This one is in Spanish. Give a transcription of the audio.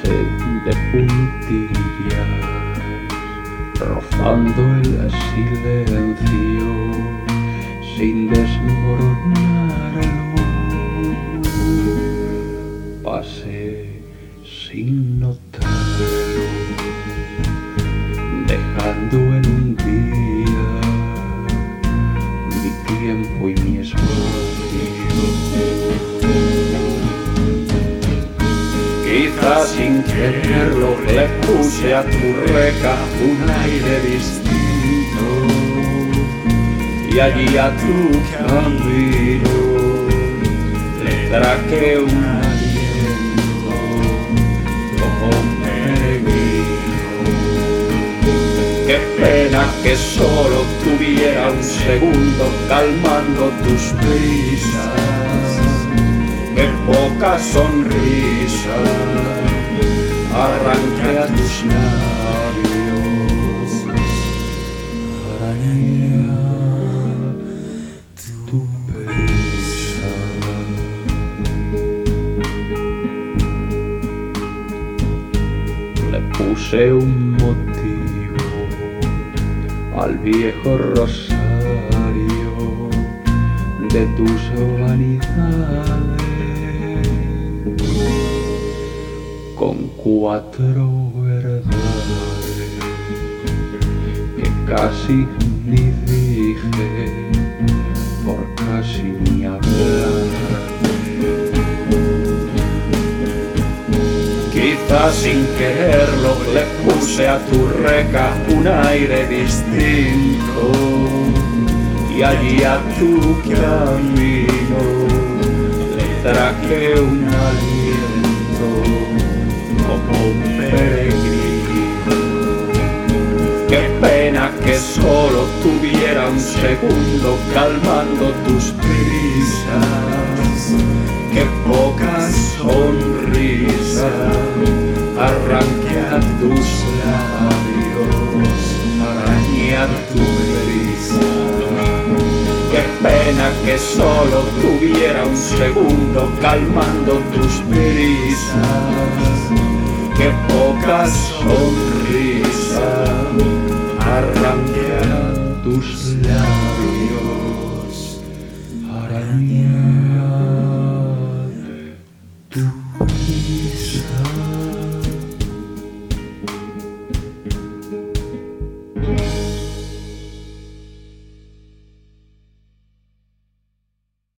pase de puntillas, rozando el silencio sin desmoronarlo. Pase sin notarlo, dejando en un día mi tiempo y mi espacio. Quizás sin quererlo le puse a tu reca un aire distinto, y allí a tu camino le traje un aliento como un peregrino. Qué pena que solo tuviera un segundo calmando tus prisas. Qué poca sonrisa arranqué a tus labios, arañé tu prisa. Le puse un motivo al viejo rosario de tus vanidades, con 4 verdades que casi ni dije por casi ni hablar. Quizás sin quererlo le puse a tu reca un aire distinto, y allí a tu camino le traje un aliento como un peregrino. Qué pena que solo tuviera un segundo calmando tus prisas. Qué poca sonrisa arranqué a tus labios, arañé a tu prisa. Qué pena que solo tuviera un segundo calmando tus prisas. Qué poca sonrisa arranqué a tus labios, arañé